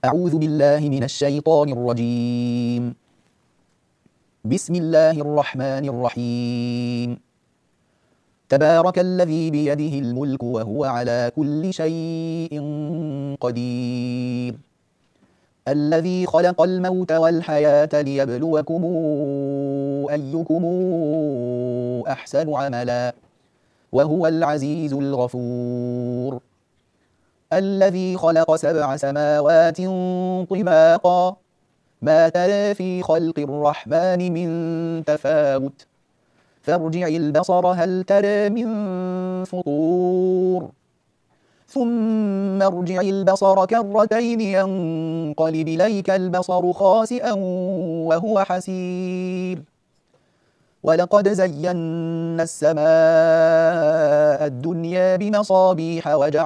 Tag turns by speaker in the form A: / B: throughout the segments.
A: أعوذ بالله من الشيطان الرجيم. بسم الله الرحمن الرحيم. تبارك الذي بيده الملك وهو على كل شيء قدير. الذي خلق الموت والحياة ليبلوكم أيكم أحسن عملا وهو العزيز الغفور. الذي خلق 7 سماوات طباقا ما ترى في خلق الرحمن من تفاوت فارجع البصر هل ترى من فطور ثم ارجع البصر كرتين ينقلب إليك البصر خاسئا وهو حسير. ولقد زينا السماء الدنيا بمصابيح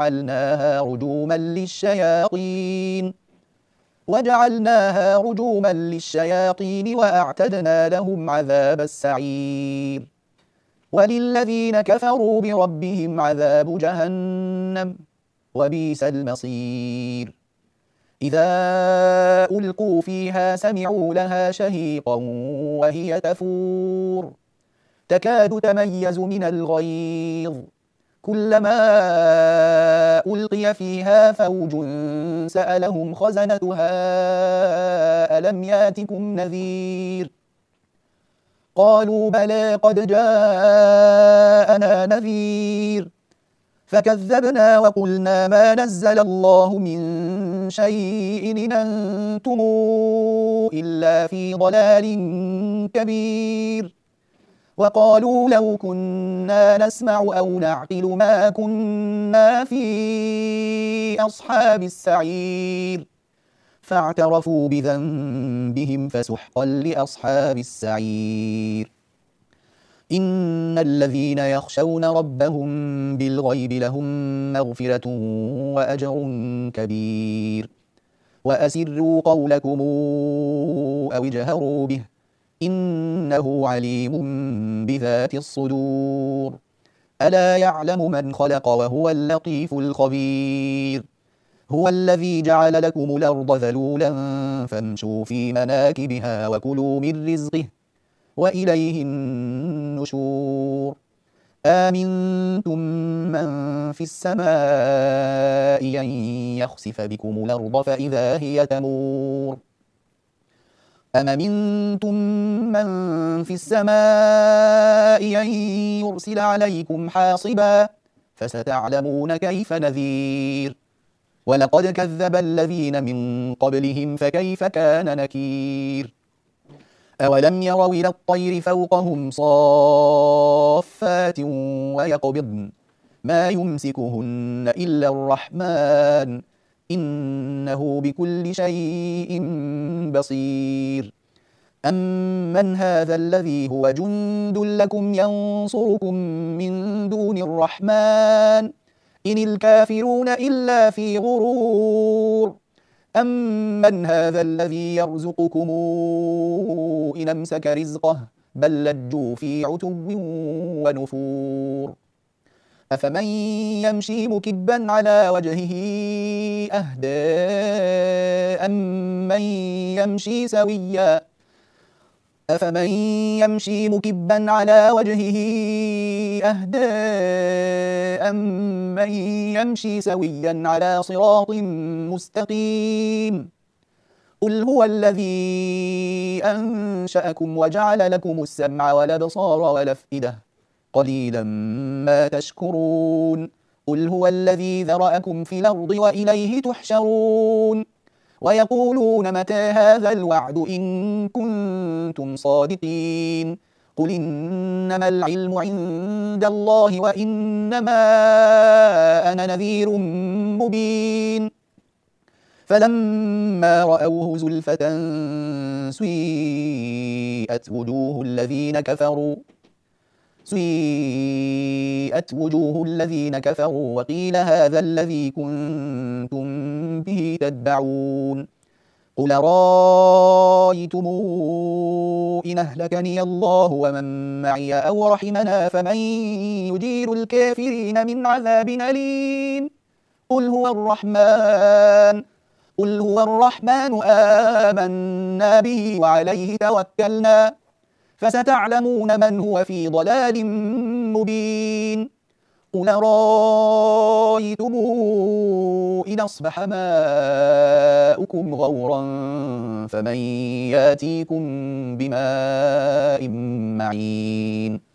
A: وجعلناها رجوما للشياطين وأعتدنا لهم عذاب السعير. وللذين كفروا بربهم عذاب جهنم وبئس المصير. إذا ألقوا فيها سمعوا لها شهيقا وهي تفور تكاد تميز من الغيظ كلما ألقي فيها فوج سألهم خزنتها ألم ياتكم نذير قالوا بلى قد جاءنا نذير فكذبنا وقلنا ما نزل الله من شيء إن أنتم إلا في ضلال كبير. وقالوا لو كنا نسمع أو نعقل ما كنا في أصحاب السعير فاعترفوا بذنبهم فسحقا لأصحاب السعير. إن الذين يخشون ربهم بالغيب لهم مغفرة وأجر كبير. وأسروا قولكم أو اجهروا به إنه عليم بذات الصدور. ألا يعلم من خلق وهو اللطيف الخبير. هو الذي جعل لكم الأرض ذلولا فامشوا في مناكبها وكلوا من رزقه وإليه النشور. آمنتم من في السماء أن يخسف بكم الأرض فإذا هي تمور. أم أمنتم من في السماء أن يرسل عليكم حاصبا فستعلمون كيف نذير. ولقد كذب الذين من قبلهم فكيف كان نكير. أولم يروا إلى الطير فوقهم صافات ويقبضن ما يمسكهن إلا الرحمن إنه بكل شيء بصير. أمن هذا الذي هو جند لكم ينصركم من دون الرحمن إن الكافرون إلا في غرور. أمن هذا الذي يرزقكم إن أمسك رزقه بل لجوا في عتو ونفور. أفمن يمشي مكبا على وجهه أهدى أمن يمشي سويا أفمن يمشي مكبا على وجهه أهدى أمن يمشي سويا على صراط مستقيم. قل هو الذي أنشأكم وجعل لكم السمع والأبصار والأفئدة قليلا ما تشكرون. قل هو الذي ذرأكم في الأرض وإليه تحشرون. ويقولون متى هذا الوعد إن كنتم صادقين. قل إنما العلم عند الله وإنما أنا نذير مبين. فلما رأوه زلفة سيئت وجوه الذين كفروا وقيل هذا الذي كنتم به تدعون. قل رأيتم إن أهلكني الله ومن معي أو رحمنا فمن يجير الكافرين من عذاب أليم. قل هو الرحمن قل هو الرحمن آمنا به وعليه توكلنا فستعلمون من هو في ضلال مبين قل رأيتم إن أصبح ماؤكم غورا فمن ياتيكم بماء معين